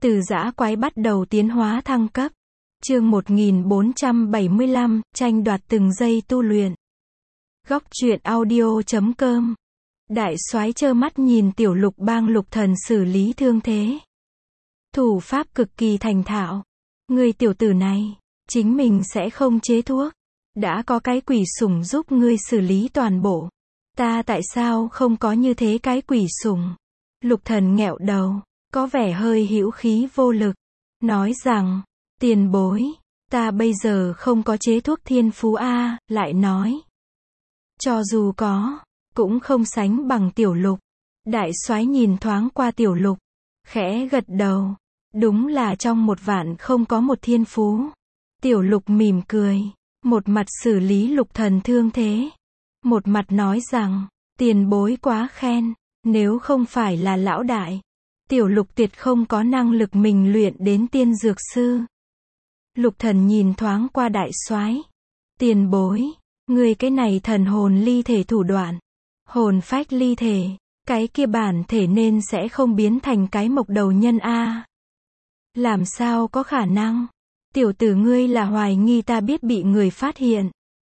Từ dã quái bắt đầu tiến hóa thăng cấp. Chương 1475, tranh đoạt từng giây tu luyện. Góc truyện audio.com. Đại soái trơ mắt nhìn Tiểu Lục Bang Lục Thần xử lý thương thế. Thủ pháp cực kỳ thành thạo. Ngươi tiểu tử này, chính mình sẽ không chế thuốc. Đã có cái quỷ sủng giúp ngươi xử lý toàn bộ. Ta tại sao không có như thế cái quỷ sủng? Lục Thần nghẹo đầu, có vẻ hơi hữu khí vô lực. Nói rằng, tiền bối, ta bây giờ không có chế thuốc thiên phú a, lại nói. Cho dù có, cũng không sánh bằng Tiểu Lục. Đại soái nhìn thoáng qua Tiểu Lục, khẽ gật đầu. Đúng là trong một vạn không có một thiên phú. Tiểu Lục mỉm cười, một mặt xử lý Lục Thần thương thế, một mặt nói rằng, tiền bối quá khen, nếu không phải là lão đại, Tiểu Lục tuyệt không có năng lực mình luyện đến tiên dược sư. Lục Thần nhìn thoáng qua đại soái, tiền bối, người cái này thần hồn ly thể thủ đoạn, hồn phách ly thể, cái kia bản thể nên sẽ không biến thành cái mộc đầu nhân a. Làm sao có khả năng? Tiểu tử ngươi là hoài nghi ta biết bị người phát hiện.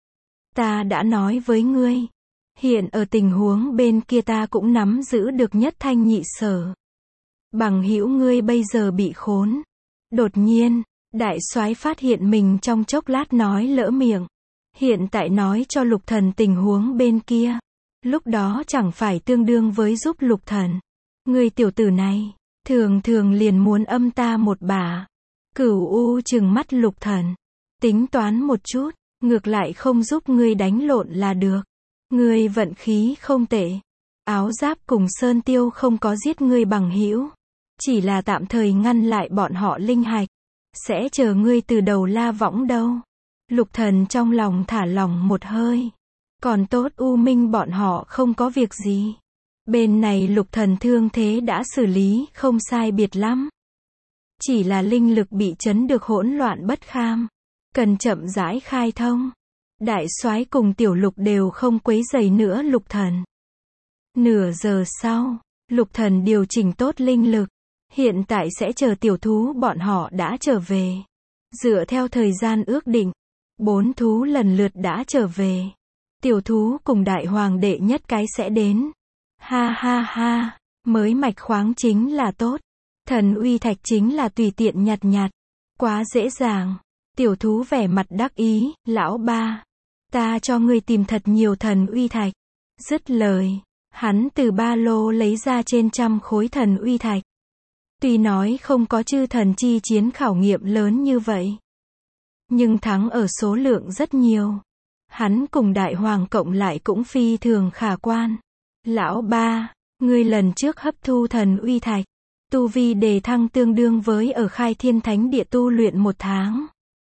Ta đã nói với ngươi, hiện ở tình huống bên kia ta cũng nắm giữ được nhất thanh nhị sở. Bằng hữu ngươi bây giờ bị khốn. Đột nhiên, đại soái phát hiện mình trong chốc lát nói lỡ miệng. Hiện tại nói cho Lục Thần tình huống bên kia. Lúc đó chẳng phải tương đương với giúp Lục Thần. Ngươi tiểu tử này, thường thường liền muốn âm ta một bả. Cửu U trừng mắt Lục Thần. Tính toán một chút, ngược lại không giúp ngươi đánh lộn là được. Ngươi vận khí không tệ. Áo giáp cùng Sơn Tiêu không có giết ngươi bằng hữu. Chỉ là tạm thời ngăn lại bọn họ linh hạch. Sẽ chờ ngươi từ đầu la võng đâu. Lục Thần trong lòng thả lỏng một hơi. Còn tốt U Minh bọn họ không có việc gì. Bên này Lục Thần thương thế đã xử lý không sai biệt lắm. Chỉ là linh lực bị chấn được hỗn loạn bất kham. Cần chậm rãi khai thông. Đại soái cùng Tiểu Lục đều không quấy rầy nữa Lục Thần. Nửa giờ sau, Lục Thần điều chỉnh tốt linh lực. Hiện tại sẽ chờ tiểu thú bọn họ đã trở về. Dựa theo thời gian ước định, 4 thú lần lượt đã trở về. Tiểu thú cùng đại hoàng đệ nhất cái sẽ đến. Ha ha ha, mới mạch khoáng chính là tốt. Thần uy thạch chính là tùy tiện nhặt nhặt. Quá dễ dàng. Tiểu thú vẻ mặt đắc ý, lão ba. Ta cho ngươi tìm thật nhiều thần uy thạch. Dứt lời, hắn từ ba lô lấy ra trên 100 khối thần uy thạch. Tuy nói không có chư thần chi chiến khảo nghiệm lớn như vậy, nhưng thắng ở số lượng rất nhiều. Hắn cùng đại hoàng cộng lại cũng phi thường khả quan. Lão ba, ngươi lần trước hấp thu thần uy thạch, tu vi đề thăng tương đương với ở Khai Thiên Thánh Địa tu luyện 1 tháng.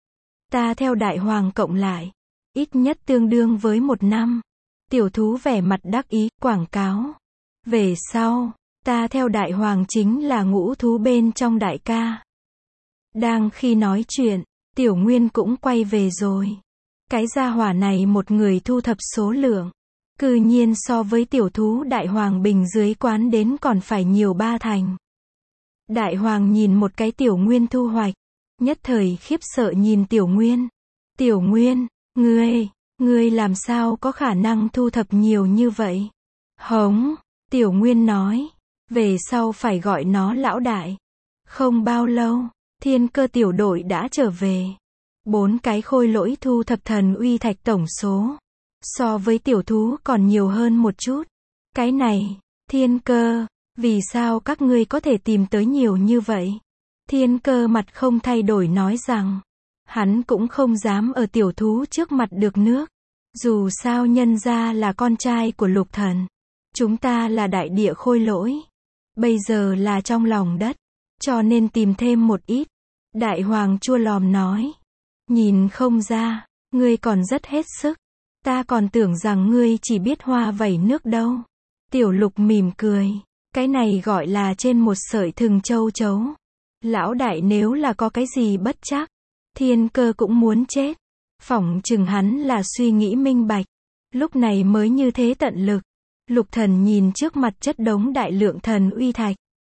Ta theo đại hoàng cộng lại, ít nhất tương đương với 1 năm. Tiểu thú vẻ mặt đắc ý, quảng cáo. Về sau, ta theo đại hoàng chính là ngũ thú bên trong đại ca. Đang khi nói chuyện, Tiểu Nguyên cũng quay về rồi. Cái gia hỏa này một người thu thập số lượng, cư nhiên so với tiểu thú đại hoàng bình dưới quán đến còn phải nhiều 3 thành. Đại hoàng nhìn một cái Tiểu Nguyên thu hoạch, nhất thời khiếp sợ nhìn Tiểu Nguyên. Tiểu Nguyên, ngươi làm sao có khả năng thu thập nhiều như vậy? Hống, Tiểu Nguyên nói, về sau phải gọi nó lão đại. Không bao lâu, Thiên Cơ tiểu đội đã trở về. 4 cái khôi lỗi thu thập thần uy thạch tổng số, so với tiểu thú còn nhiều hơn một chút. Cái này, Thiên Cơ, vì sao các ngươi có thể tìm tới nhiều như vậy? Thiên Cơ mặt không thay đổi nói rằng, hắn cũng không dám ở tiểu thú trước mặt được nước. Dù sao nhân gia là con trai của Lục Thần. Chúng ta là đại địa khôi lỗi. Bây giờ là trong lòng đất, cho nên tìm thêm một ít. Đại hoàng chua lòm nói. Nhìn không ra, ngươi còn rất hết sức. Ta còn tưởng rằng ngươi chỉ biết hoa vẩy nước đâu. Tiểu Lục mỉm cười. Cái này gọi là trên một sợi thừng châu chấu. Lão đại nếu là có cái gì bất trắc, Thiên Cơ cũng muốn chết. Phỏng chừng hắn là suy nghĩ minh bạch. Lúc này mới như thế tận lực. Lục Thần nhìn trước mặt chất đống đại lượng thần uy thạch.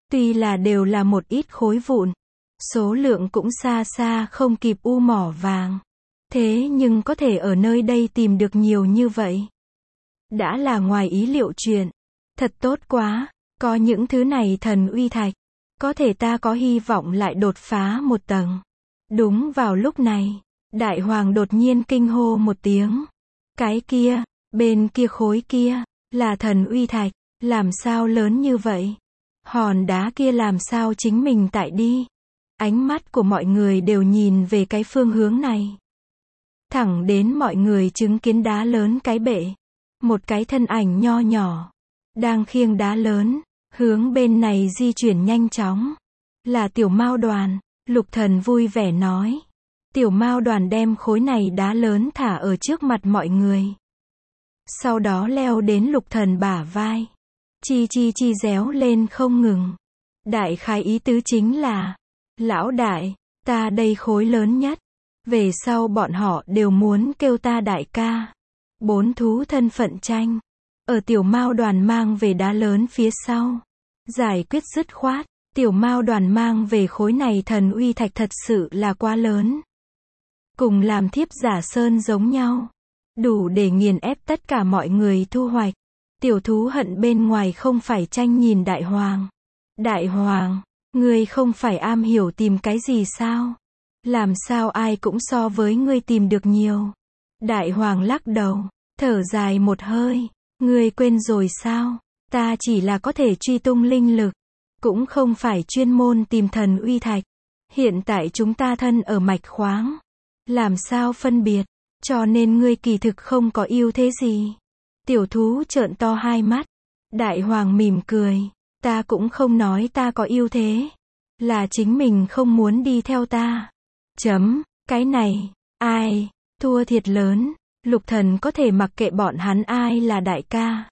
Tuy là đều là một ít khối vụn, số lượng cũng xa xa không kịp u mỏ vàng. Thế nhưng có thể ở nơi đây tìm được nhiều như vậy. Đã là ngoài ý liệu chuyện. Thật tốt quá, có những thứ này thần uy thạch. Có thể ta có hy vọng lại đột phá một tầng. Đúng vào lúc này, Đại Hoàng đột nhiên kinh hô một tiếng. Cái kia, bên kia khối kia, là thần uy thạch, làm sao lớn như vậy? Hòn đá kia làm sao chính mình tại đi? Ánh mắt của mọi người đều nhìn về cái phương hướng này. Thẳng đến mọi người chứng kiến đá lớn cái bệ. Một cái thân ảnh nho nhỏ, đang khiêng đá lớn, hướng bên này di chuyển nhanh chóng. Là Tiểu Mao Đoàn, Lục Thần vui vẻ nói. Tiểu Mao Đoàn đem khối này đá lớn thả ở trước mặt mọi người. Sau đó leo đến Lục Thần bả vai. Chi réo lên không ngừng. Đại khái ý tứ chính là, lão đại, ta đây khối lớn nhất. Về sau bọn họ đều muốn kêu ta đại ca. 4 thú thân phận tranh. Ở Tiểu Mao Đoàn mang về đá lớn phía sau. Giải quyết dứt khoát. Tiểu Mao Đoàn mang về khối này thần uy thạch thật sự là quá lớn. Cùng làm thiếp giả sơn giống nhau. Đủ để nghiền ép tất cả mọi người thu hoạch. Tiểu thú hận bên ngoài không phải tranh nhìn Đại Hoàng. Đại Hoàng, ngươi không phải am hiểu tìm cái gì sao? Làm sao ai cũng so với ngươi tìm được nhiều? Đại Hoàng lắc đầu, thở dài một hơi. Ngươi quên rồi sao? Ta chỉ là có thể truy tung linh lực. Cũng không phải chuyên môn tìm thần uy thạch. Hiện tại chúng ta thân ở mạch khoáng. Làm sao phân biệt? Cho nên ngươi kỳ thực không có ưu thế gì. Tiểu thú trợn to hai mắt. Đại Hoàng mỉm cười. Ta cũng không nói ta có ưu thế. Là chính mình không muốn đi theo ta. Cái này, ai, thua thiệt lớn. Lục Thần có thể mặc kệ bọn hắn ai là đại ca.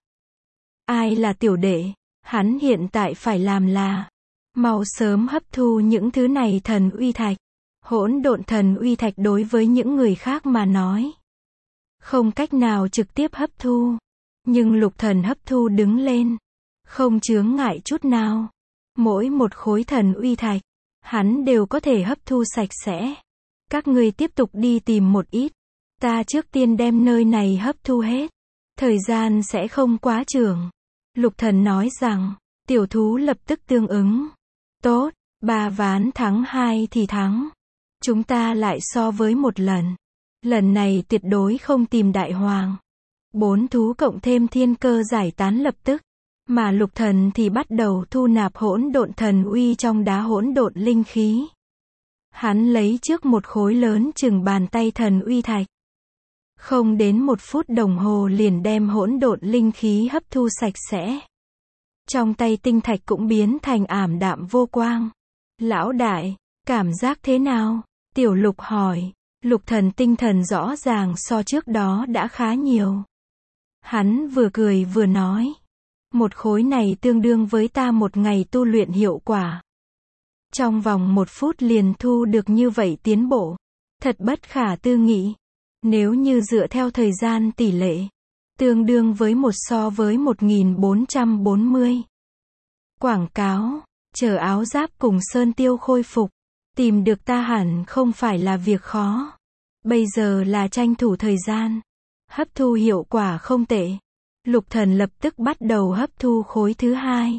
Ai là tiểu đệ. Hắn hiện tại phải làm là mau sớm hấp thu những thứ này thần uy thạch. Hỗn độn thần uy thạch đối với những người khác mà nói, không cách nào trực tiếp hấp thu. Nhưng Lục Thần hấp thu đứng lên. Không chướng ngại chút nào. Mỗi một khối thần uy thạch, hắn đều có thể hấp thu sạch sẽ. Các ngươi tiếp tục đi tìm một ít. Ta trước tiên đem nơi này hấp thu hết. Thời gian sẽ không quá trường. Lục Thần nói rằng, tiểu thú lập tức tương ứng. Tốt, 3 ván thắng 2 thì thắng. Chúng ta lại so với một lần. Lần này tuyệt đối không tìm Đại Hoàng. 4 thú cộng thêm thiên cơ giải tán lập tức. Mà Lục Thần thì bắt đầu thu nạp hỗn độn thần uy trong đá hỗn độn linh khí. Hắn lấy trước một khối lớn chừng bàn tay thần uy thạch. Không đến 1 phút đồng hồ liền đem hỗn độn linh khí hấp thu sạch sẽ. Trong tay tinh thạch cũng biến thành ảm đạm vô quang. Lão đại, cảm giác thế nào? Tiểu Lục hỏi. Lục Thần tinh thần rõ ràng so trước đó đã khá nhiều. Hắn vừa cười vừa nói. Một khối này tương đương với ta một ngày tu luyện hiệu quả. Trong vòng 1 phút liền thu được như vậy tiến bộ. Thật bất khả tư nghị. Nếu như dựa theo thời gian tỷ lệ, tương đương với 1 so với 1440. Quảng cáo, chờ áo giáp cùng sơn tiêu khôi phục. Tìm được ta hẳn không phải là việc khó. Bây giờ là tranh thủ thời gian. Hấp thu hiệu quả không tệ. Lục Thần lập tức bắt đầu hấp thu khối thứ 2.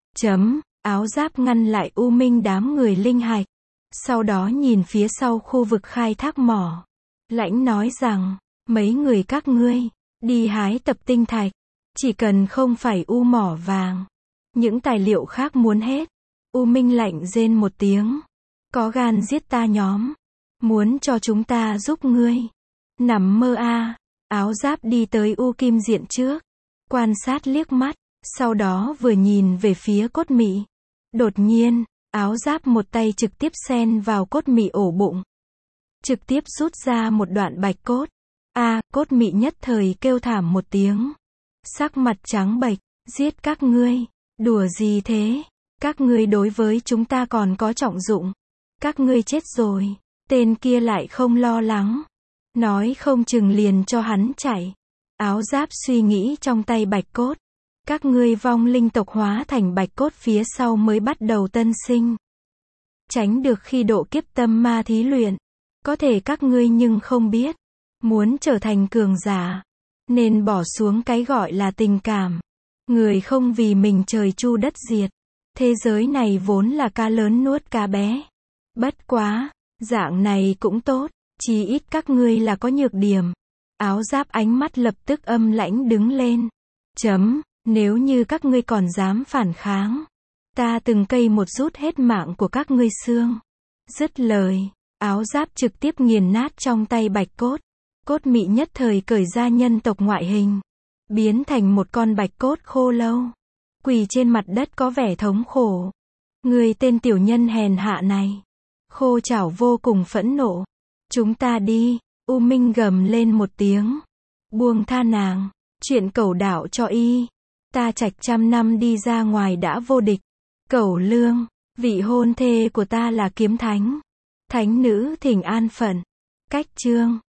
Áo giáp ngăn lại U Minh đám người linh hạch. Sau đó nhìn phía sau khu vực khai thác mỏ. Lãnh nói rằng, mấy người các ngươi, đi hái tập tinh thạch. Chỉ cần không phải u mỏ vàng. Những tài liệu khác muốn hết. U Minh lạnh rên một tiếng. Có gan giết ta nhóm. Muốn cho chúng ta giúp ngươi. Nằm mơ a. Áo giáp đi tới U Kim Diện trước. Quan sát liếc mắt. Sau đó vừa nhìn về phía cốt mị. Đột nhiên, áo giáp một tay trực tiếp xen vào cốt mị ổ bụng. Trực tiếp rút ra một đoạn bạch cốt. Cốt mị nhất thời kêu thảm một tiếng. Sắc mặt trắng bệch. Giết các ngươi. Đùa gì thế? Các ngươi đối với chúng ta còn có trọng dụng. Các ngươi chết rồi. Tên kia lại không lo lắng. Nói không chừng liền cho hắn chạy. Áo giáp suy nghĩ trong tay bạch cốt. Các ngươi vong linh tộc hóa thành bạch cốt phía sau mới bắt đầu tân sinh. Tránh được khi độ kiếp tâm ma thí luyện. Có thể các ngươi nhưng không biết. Muốn trở thành cường giả. Nên bỏ xuống cái gọi là tình cảm. Người không vì mình trời chu đất diệt. Thế giới này vốn là cá lớn nuốt cá bé. Bất quá, dạng này cũng tốt. Chí ít các ngươi là có nhược điểm. Áo giáp ánh mắt lập tức âm lãnh đứng lên. Nếu như các ngươi còn dám phản kháng. Ta từng cây một rút hết mạng của các ngươi xương. Dứt lời, áo giáp trực tiếp nghiền nát trong tay bạch cốt. Cốt mị nhất thời cởi ra nhân tộc ngoại hình. Biến thành một con bạch cốt khô lâu. Quỳ trên mặt đất có vẻ thống khổ. Người tên tiểu nhân hèn hạ này. Khô chảo vô cùng phẫn nộ. Chúng ta đi. U Minh gầm lên một tiếng. Buông tha nàng. Chuyện cẩu đạo cho y. Ta trạch 100 năm đi ra ngoài đã vô địch. Cẩu lương. Vị hôn thê của ta là kiếm thánh. Thánh nữ thỉnh an phận. Cách chương.